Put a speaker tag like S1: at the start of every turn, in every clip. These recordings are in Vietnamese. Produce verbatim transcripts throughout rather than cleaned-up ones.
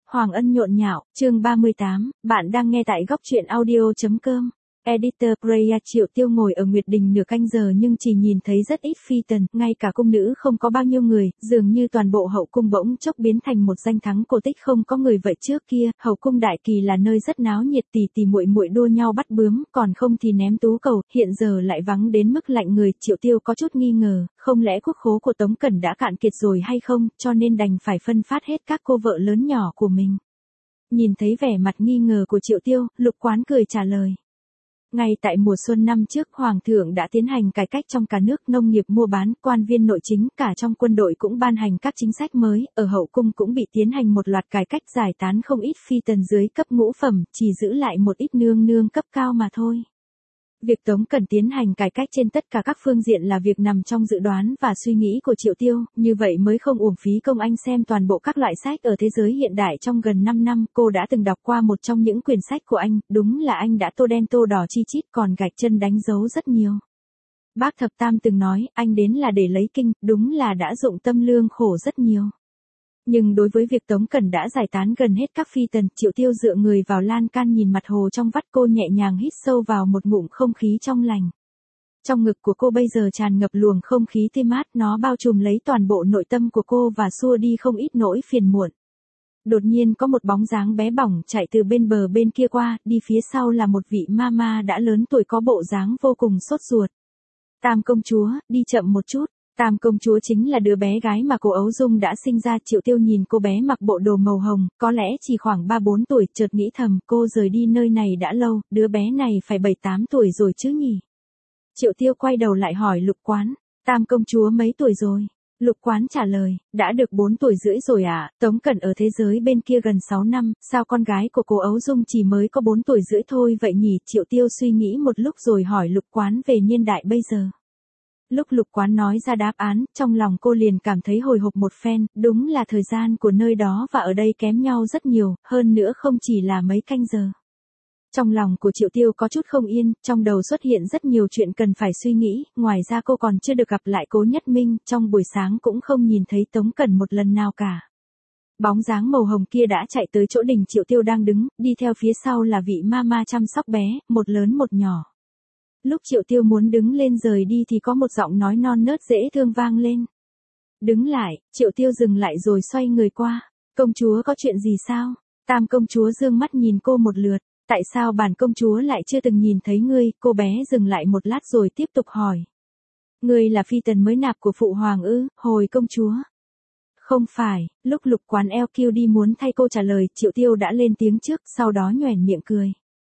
S1: Hoàng Ân nhộn nhạo, chương ba mươi tám, bạn đang nghe tại góc truyện audio.com. Editor Preya Triệu Tiêu ngồi ở Nguyệt Đình nửa canh giờ nhưng chỉ nhìn thấy rất ít phi tần, ngay cả cung nữ không có bao nhiêu người, dường như toàn bộ hậu cung bỗng chốc biến thành một danh thắng cổ tích không có người vậy. Trước kia, hậu cung đại kỳ là nơi rất náo nhiệt, tỷ tỷ muội muội đua nhau bắt bướm, còn không thì ném tú cầu, hiện giờ lại vắng đến mức lạnh người. Triệu Tiêu có chút nghi ngờ, không lẽ quốc khố của Tống Cẩn đã cạn kiệt rồi hay không, cho nên đành phải phân phát hết các cô vợ lớn nhỏ của mình. Nhìn thấy vẻ mặt nghi ngờ của Triệu Tiêu, Lục Quán cười trả lời. Ngay tại mùa xuân năm trước, Hoàng thượng đã tiến hành cải cách trong cả nước, nông nghiệp mua bán, quan viên nội chính, cả trong quân đội cũng ban hành các chính sách mới, ở hậu cung cũng bị tiến hành một loạt cải cách, giải tán không ít phi tần dưới cấp ngũ phẩm, chỉ giữ lại một ít nương nương cấp cao mà thôi. Việc Tống Cẩn tiến hành cải cách trên tất cả các phương diện là việc nằm trong dự đoán và suy nghĩ của Triệu Tiêu, như vậy mới không uổng phí công anh xem toàn bộ các loại sách ở thế giới hiện đại trong gần năm năm. Cô đã từng đọc qua một trong những quyển sách của anh, đúng là anh đã tô đen tô đỏ chi chít, còn gạch chân đánh dấu rất nhiều. Bác Thập Tam từng nói, anh đến là để lấy kinh, đúng là đã dụng tâm lương khổ rất nhiều. Nhưng đối với việc Tống Cẩn đã giải tán gần hết các phi tần, Triệu Tiêu dựa người vào lan can nhìn mặt hồ trong vắt, cô nhẹ nhàng hít sâu vào một ngụm không khí trong lành. Trong ngực của cô bây giờ tràn ngập luồng không khí tươi mát, nó bao trùm lấy toàn bộ nội tâm của cô và xua đi không ít nỗi phiền muộn. Đột nhiên có một bóng dáng bé bỏng chạy từ bên bờ bên kia qua, đi phía sau là một vị mama đã lớn tuổi có bộ dáng vô cùng sốt ruột. Tam công chúa, đi chậm một chút. Tam công chúa chính là đứa bé gái mà cô Ấu Dung đã sinh ra. Triệu Tiêu nhìn cô bé mặc bộ đồ màu hồng, có lẽ chỉ khoảng ba bốn tuổi, chợt nghĩ thầm, cô rời đi nơi này đã lâu, đứa bé này phải bảy tám tuổi rồi chứ nhỉ. Triệu Tiêu quay đầu lại hỏi Lục Quán, Tam công chúa mấy tuổi rồi? Lục Quán trả lời, đã được bốn tuổi rưỡi rồi ạ. À? Tống Cẩn ở thế giới bên kia gần sáu năm, sao con gái của cô Ấu Dung chỉ mới có bốn tuổi rưỡi thôi vậy nhỉ? Triệu Tiêu suy nghĩ một lúc rồi hỏi Lục Quán về niên đại bây giờ. Lúc Lục Quán nói ra đáp án, trong lòng cô liền cảm thấy hồi hộp một phen, đúng là thời gian của nơi đó và ở đây kém nhau rất nhiều, hơn nữa không chỉ là mấy canh giờ. Trong lòng của Triệu Tiêu có chút không yên, trong đầu xuất hiện rất nhiều chuyện cần phải suy nghĩ, ngoài ra cô còn chưa được gặp lại Cố Nhất Minh, trong buổi sáng cũng không nhìn thấy Tống Cẩn một lần nào cả. Bóng dáng màu hồng kia đã chạy tới chỗ đình Triệu Tiêu đang đứng, đi theo phía sau là vị mama chăm sóc bé, một lớn một nhỏ. Lúc Triệu Tiêu muốn đứng lên rời đi thì có một giọng nói non nớt dễ thương vang lên. Đứng lại, Triệu Tiêu dừng lại rồi xoay người qua. Công chúa có chuyện gì sao? Tam công chúa dương mắt nhìn cô một lượt. Tại sao bản công chúa lại chưa từng nhìn thấy ngươi? Cô bé dừng lại một lát rồi tiếp tục hỏi. Ngươi là phi tần mới nạp của phụ hoàng ư? Hồi công chúa. Không phải, lúc Lục Quán eo kiêu đi muốn thay cô trả lời, Triệu Tiêu đã lên tiếng trước, sau đó nhoẻn miệng cười.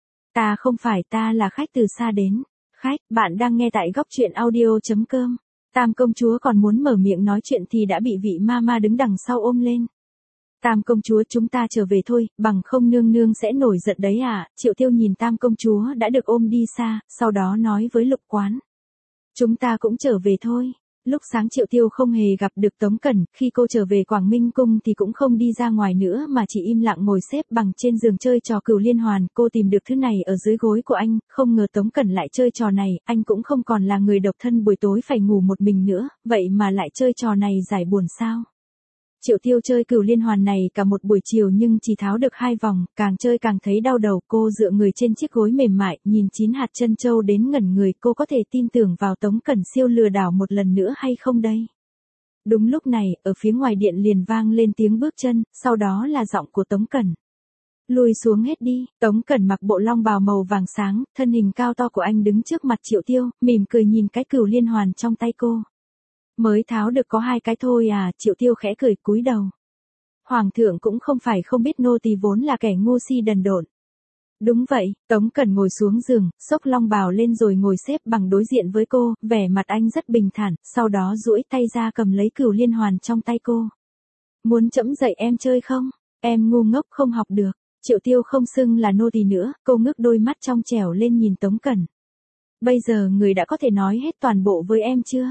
S1: Ta không phải, ta là khách từ xa đến. Khách, bạn đang nghe tại góc truyện audio.com. Tam công chúa còn muốn mở miệng nói chuyện thì đã bị vị mama đứng đằng sau ôm lên. Tam công chúa, chúng ta trở về thôi, bằng không nương nương sẽ nổi giận đấy à. Triệu Tiêu nhìn Tam công chúa đã được ôm đi xa, sau đó nói với Lục Quán. Chúng ta cũng trở về thôi. Lúc sáng Triệu Tiêu không hề gặp được Tống Cẩn, khi cô trở về Quảng Minh Cung thì cũng không đi ra ngoài nữa mà chỉ im lặng ngồi xếp bằng trên giường chơi trò cửu liên hoàn. Cô tìm được thứ này ở dưới gối của anh, không ngờ Tống Cẩn lại chơi trò này, anh cũng không còn là người độc thân buổi tối phải ngủ một mình nữa, vậy mà lại chơi trò này giải buồn sao? Triệu Tiêu chơi cửu liên hoàn này cả một buổi chiều nhưng chỉ tháo được hai vòng, càng chơi càng thấy đau đầu. Cô dựa người trên chiếc gối mềm mại, nhìn chín hạt chân châu đến ngẩn người. Cô có thể tin tưởng vào Tống Cẩn siêu lừa đảo một lần nữa hay không đây? Đúng lúc này, ở phía ngoài điện liền vang lên tiếng bước chân, sau đó là giọng của Tống Cẩn. Lùi xuống hết đi. Tống Cẩn mặc bộ long bào màu vàng sáng, thân hình cao to của anh đứng trước mặt Triệu Tiêu, mỉm cười nhìn cái cửu liên hoàn trong tay cô. Mới tháo được có hai cái thôi à? Triệu Tiêu khẽ cười cúi đầu. Hoàng thượng cũng không phải không biết nô tỳ vốn là kẻ ngu si đần độn. Đúng vậy. Tống Cẩn ngồi xuống giường, xốc long bào lên rồi ngồi xếp bằng đối diện với cô, vẻ mặt anh rất bình thản, sau đó duỗi tay ra cầm lấy cửu liên hoàn trong tay cô. Muốn trẫm dạy em chơi không? Em ngu ngốc không học được. Triệu Tiêu không xưng là nô tỳ nữa, cô ngước đôi mắt trong trẻo lên nhìn Tống Cẩn. Bây giờ người đã có thể nói hết toàn bộ với em chưa?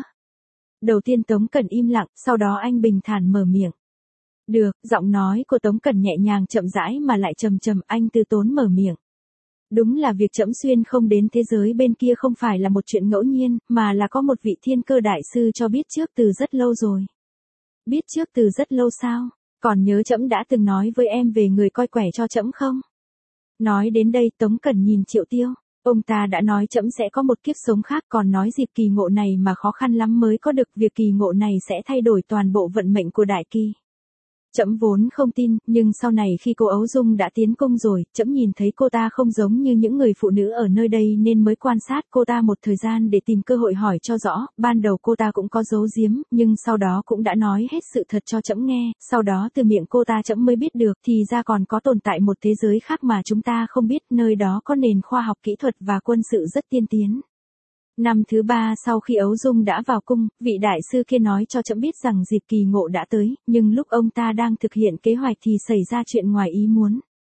S1: Đầu tiên Tống Cẩn im lặng, sau đó anh bình thản mở miệng. Được, giọng nói của Tống Cẩn nhẹ nhàng chậm rãi mà lại trầm trầm, anh từ tốn mở miệng. Đúng là việc trẫm xuyên không đến thế giới bên kia không phải là một chuyện ngẫu nhiên, mà là có một vị thiên cơ đại sư cho biết trước từ rất lâu rồi. Biết trước từ rất lâu sao? Còn nhớ trẫm đã từng nói với em về người coi quẻ cho trẫm không? Nói đến đây Tống Cẩn nhìn Triệu Tiêu. Ông ta đã nói trẫm sẽ có một kiếp sống khác, còn nói dịp kỳ ngộ này mà khó khăn lắm mới có được, việc kỳ ngộ này sẽ thay đổi toàn bộ vận mệnh của Đại Kỳ. Trẫm vốn không tin, nhưng sau này khi cô Ấu Dung đã tiến cung rồi, trẫm nhìn thấy cô ta không giống như những người phụ nữ ở nơi đây nên mới quan sát cô ta một thời gian để tìm cơ hội hỏi cho rõ. Ban đầu cô ta cũng có giấu giếm, nhưng sau đó cũng đã nói hết sự thật cho trẫm nghe. Sau đó từ miệng cô ta trẫm mới biết được, thì ra còn có tồn tại một thế giới khác mà chúng ta không biết, nơi đó có nền khoa học kỹ thuật và quân sự rất tiên tiến. Năm thứ ba sau khi Ấu Dung đã vào cung, vị đại sư kia nói cho trẫm biết rằng dịp kỳ ngộ đã tới, nhưng lúc ông ta đang thực hiện kế hoạch thì xảy ra chuyện ngoài ý muốn.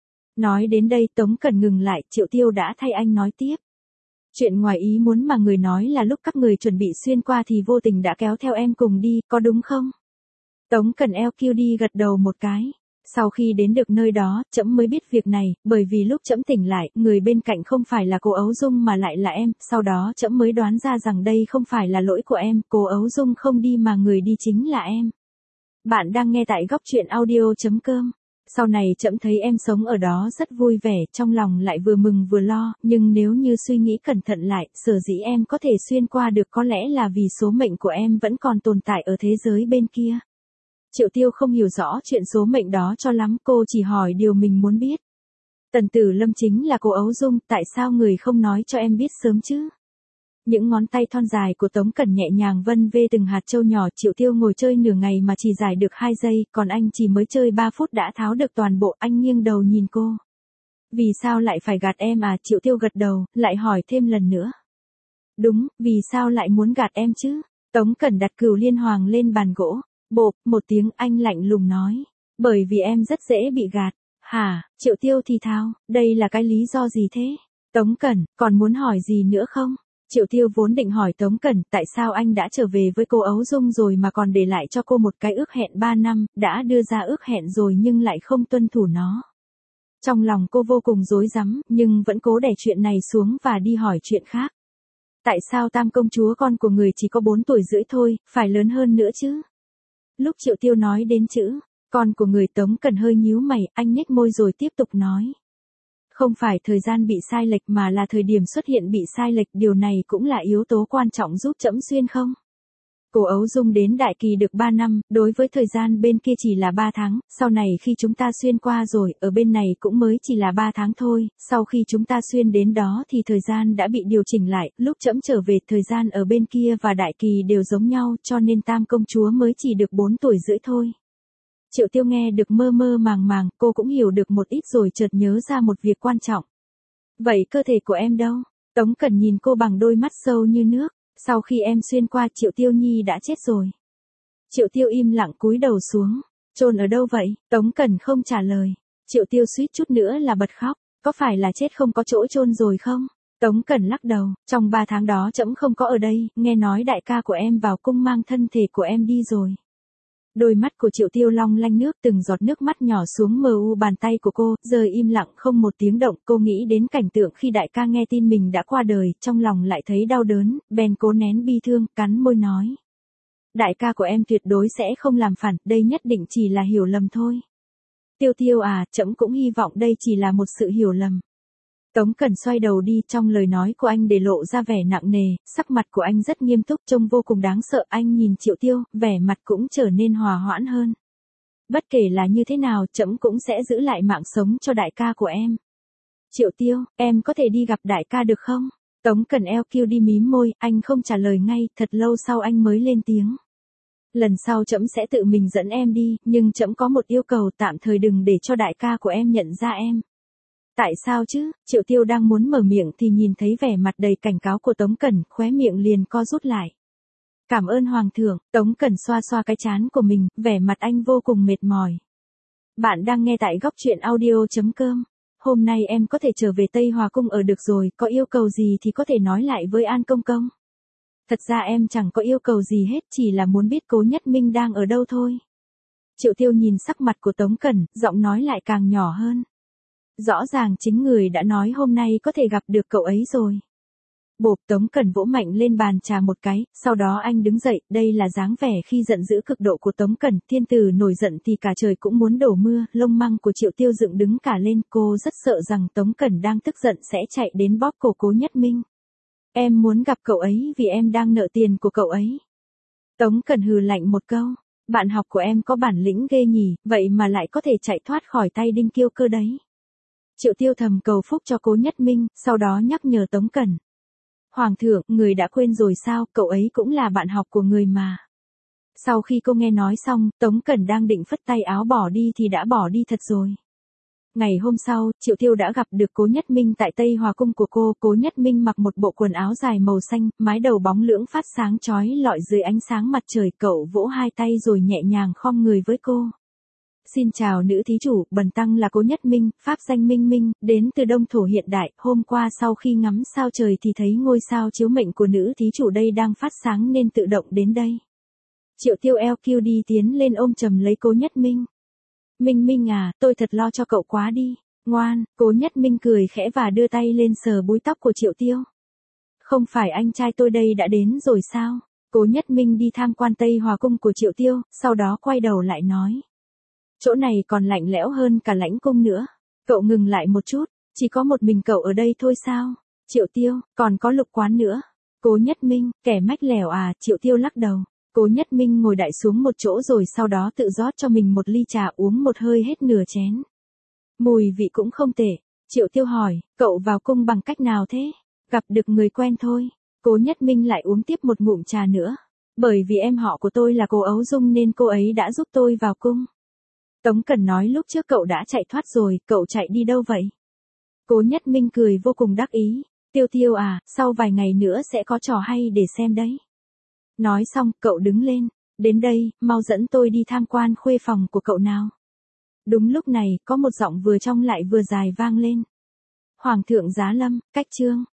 S1: Nói đến đây Tống Cẩn ngừng lại, Triệu Tiêu đã thay anh nói tiếp. Chuyện ngoài ý muốn mà người nói là lúc các người chuẩn bị xuyên qua thì vô tình đã kéo theo em cùng đi, có đúng không? Tống Cẩn eo kiu đi gật đầu một cái. Sau khi đến được nơi đó, trẫm mới biết việc này, bởi vì lúc trẫm tỉnh lại, người bên cạnh không phải là cô Ấu Dung mà lại là em, sau đó trẫm mới đoán ra rằng đây không phải là lỗi của em, cô Ấu Dung không đi mà người đi chính là em. Bạn đang nghe tại góc truyện audio chấm com. Sau này trẫm thấy em sống ở đó rất vui vẻ, trong lòng lại vừa mừng vừa lo, nhưng nếu như suy nghĩ cẩn thận lại, sở dĩ em có thể xuyên qua được có lẽ là vì số mệnh của em vẫn còn tồn tại ở thế giới bên kia. Triệu Tiêu không hiểu rõ chuyện số mệnh đó cho lắm, cô chỉ hỏi điều mình muốn biết. Tần Tử Lâm chính là cô Ấu Dung, tại sao người không nói cho em biết sớm chứ? Những ngón tay thon dài của Tống Cẩn nhẹ nhàng vân vê từng hạt châu nhỏ. Triệu Tiêu ngồi chơi nửa ngày mà chỉ giải được hai giây, còn anh chỉ mới chơi ba phút đã tháo được toàn bộ. Anh nghiêng đầu nhìn cô. Vì sao lại phải gạt em à? Triệu Tiêu gật đầu, lại hỏi thêm lần nữa. Đúng, vì sao lại muốn gạt em chứ? Tống Cẩn đặt cừu liên hoàng lên bàn gỗ. Bộp, một tiếng, anh lạnh lùng nói. Bởi vì em rất dễ bị gạt. Hả? Triệu Tiêu thì thào, đây là cái lý do gì thế? Tống Cẩn, còn muốn hỏi gì nữa không? Triệu Tiêu vốn định hỏi Tống Cẩn tại sao anh đã trở về với cô Ấu Dung rồi mà còn để lại cho cô một cái ước hẹn ba năm, đã đưa ra ước hẹn rồi nhưng lại không tuân thủ nó. Trong lòng cô vô cùng rối rắm, nhưng vẫn cố đè chuyện này xuống và đi hỏi chuyện khác. Tại sao Tam công chúa con của người chỉ có bốn tuổi rưỡi thôi, phải lớn hơn nữa chứ? Lúc Triệu Tiêu nói đến chữ con của người, Tống Cẩn hơi nhíu mày, anh nhếch môi rồi tiếp tục nói. Không phải thời gian bị sai lệch mà là thời điểm xuất hiện bị sai lệch, điều này cũng là yếu tố quan trọng giúp trẫm xuyên không? Cô Ấu Dung đến Đại Kỳ được ba năm, đối với thời gian bên kia chỉ là ba tháng, sau này khi chúng ta xuyên qua rồi, ở bên này cũng mới chỉ là ba tháng thôi, sau khi chúng ta xuyên đến đó thì thời gian đã bị điều chỉnh lại, lúc trẫm trở về thời gian ở bên kia và Đại Kỳ đều giống nhau, cho nên Tam công chúa mới chỉ được bốn tuổi rưỡi thôi. Triệu Tiêu nghe được mơ mơ màng màng, cô cũng hiểu được một ít rồi chợt nhớ ra một việc quan trọng. Vậy cơ thể của em đâu? Tống Cẩn nhìn cô bằng đôi mắt sâu như nước. Sau khi em xuyên qua, Triệu Tiêu Nhi đã chết rồi. Triệu Tiêu im lặng cúi đầu xuống. Chôn ở đâu vậy? Tống Cẩn không trả lời. Triệu Tiêu suýt chút nữa là bật khóc. Có phải là chết không có chỗ chôn rồi không? Tống Cẩn lắc đầu. Trong ba tháng đó trẫm không có ở đây, nghe nói đại ca của em vào cung mang thân thể của em đi rồi. Đôi mắt của Triệu Tiêu long lanh nước, từng giọt nước mắt nhỏ xuống mờ u bàn tay của cô, rơi im lặng không một tiếng động. Cô nghĩ đến cảnh tượng khi đại ca nghe tin mình đã qua đời, trong lòng lại thấy đau đớn, bèn cố nén bi thương, cắn môi nói. Đại ca của em tuyệt đối sẽ không làm phản, đây nhất định chỉ là hiểu lầm thôi. Tiêu Tiêu à, trẫm cũng hy vọng đây chỉ là một sự hiểu lầm. Tống Cẩn xoay đầu đi, trong lời nói của anh để lộ ra vẻ nặng nề, sắc mặt của anh rất nghiêm túc, trông vô cùng đáng sợ. Anh nhìn Triệu Tiêu, vẻ mặt cũng trở nên hòa hoãn hơn. Bất kể là như thế nào, trẫm cũng sẽ giữ lại mạng sống cho đại ca của em. Triệu Tiêu, em có thể đi gặp đại ca được không? Tống Cẩn eo kiu đi mím môi, anh không trả lời ngay, thật lâu sau anh mới lên tiếng. Lần sau trẫm sẽ tự mình dẫn em đi, nhưng trẫm có một yêu cầu, tạm thời đừng để cho đại ca của em nhận ra em. Tại sao chứ? Triệu Tiêu đang muốn mở miệng thì nhìn thấy vẻ mặt đầy cảnh cáo của Tống Cẩn, khóe miệng liền co rút lại. Cảm ơn Hoàng thượng. Tống Cẩn xoa xoa cái trán của mình, vẻ mặt anh vô cùng mệt mỏi. Bạn đang nghe tại góc truyện audio chấm com. Hôm nay em có thể trở về Tây Hòa Cung ở được rồi, có yêu cầu gì thì có thể nói lại với An Công Công. Thật ra em chẳng có yêu cầu gì hết, chỉ là muốn biết Cố Nhất Minh đang ở đâu thôi. Triệu Tiêu nhìn sắc mặt của Tống Cẩn, giọng nói lại càng nhỏ hơn. Rõ ràng chính người đã nói hôm nay có thể gặp được cậu ấy rồi. Bộp, Tống Cẩn vỗ mạnh lên bàn trà một cái, sau đó anh đứng dậy, đây là dáng vẻ khi giận dữ cực độ của Tống Cẩn, thiên tử nổi giận thì cả trời cũng muốn đổ mưa, lông măng của Triệu Tiêu dựng đứng cả lên, cô rất sợ rằng Tống Cẩn đang tức giận sẽ chạy đến bóp cổ Cố Nhất Minh. Em muốn gặp cậu ấy vì em đang nợ tiền của cậu ấy. Tống Cẩn hừ lạnh một câu, bạn học của em có bản lĩnh ghê nhỉ, vậy mà lại có thể chạy thoát khỏi tay Đinh Kiêu Cơ đấy. Triệu Tiêu thầm cầu phúc cho Cố Nhất Minh, sau đó nhắc nhở Tống Cẩn. Hoàng thượng, người đã quên rồi sao, cậu ấy cũng là bạn học của người mà. Sau khi cô nghe nói xong, Tống Cẩn đang định phất tay áo bỏ đi thì đã bỏ đi thật rồi. Ngày hôm sau, Triệu Tiêu đã gặp được Cố Nhất Minh tại Tây Hòa Cung của cô. Cố Nhất Minh mặc một bộ quần áo dài màu xanh, mái đầu bóng lưỡng phát sáng chói lọi dưới ánh sáng mặt trời. Cậu vỗ hai tay rồi nhẹ nhàng khom người với cô. Xin chào nữ thí chủ, bần tăng là Cố Nhất Minh, pháp danh Minh Minh, đến từ Đông Thổ hiện đại. Hôm qua sau khi ngắm sao trời thì thấy ngôi sao chiếu mệnh của nữ thí chủ đây đang phát sáng nên tự động đến đây. Triệu Tiêu eo kiu đi tiến lên ôm chầm lấy Cố Nhất Minh. Minh Minh à, tôi thật lo cho cậu quá đi. Ngoan, Cố Nhất Minh cười khẽ và đưa tay lên sờ búi tóc của Triệu Tiêu. Không phải anh trai tôi đây đã đến rồi sao? Cố Nhất Minh đi tham quan Tây Hòa Cung của Triệu Tiêu, sau đó quay đầu lại nói. Chỗ này còn lạnh lẽo hơn cả lãnh cung nữa. Cậu ngừng lại một chút, chỉ có một mình cậu ở đây thôi sao? Triệu Tiêu, còn có Lục Quán nữa. Cố Nhất Minh, kẻ mách lẻo à, Triệu Tiêu lắc đầu. Cố Nhất Minh ngồi đại xuống một chỗ rồi sau đó tự rót cho mình một ly trà uống một hơi hết nửa chén. Mùi vị cũng không tệ. Triệu Tiêu hỏi, cậu vào cung bằng cách nào thế? Gặp được người quen thôi. Cố Nhất Minh lại uống tiếp một ngụm trà nữa. Bởi vì em họ của tôi là cô Ấu Dung nên cô ấy đã giúp tôi vào cung. Tống Cẩn nói lúc trước cậu đã chạy thoát rồi, cậu chạy đi đâu vậy? Cố Nhất Minh cười vô cùng đắc ý. Tiêu Tiêu à, sau vài ngày nữa sẽ có trò hay để xem đấy. Nói xong, cậu đứng lên. Đến đây, mau dẫn tôi đi tham quan khuê phòng của cậu nào. Đúng lúc này, có một giọng vừa trong lại vừa dài vang lên. Hoàng thượng giá lâm, cách chương.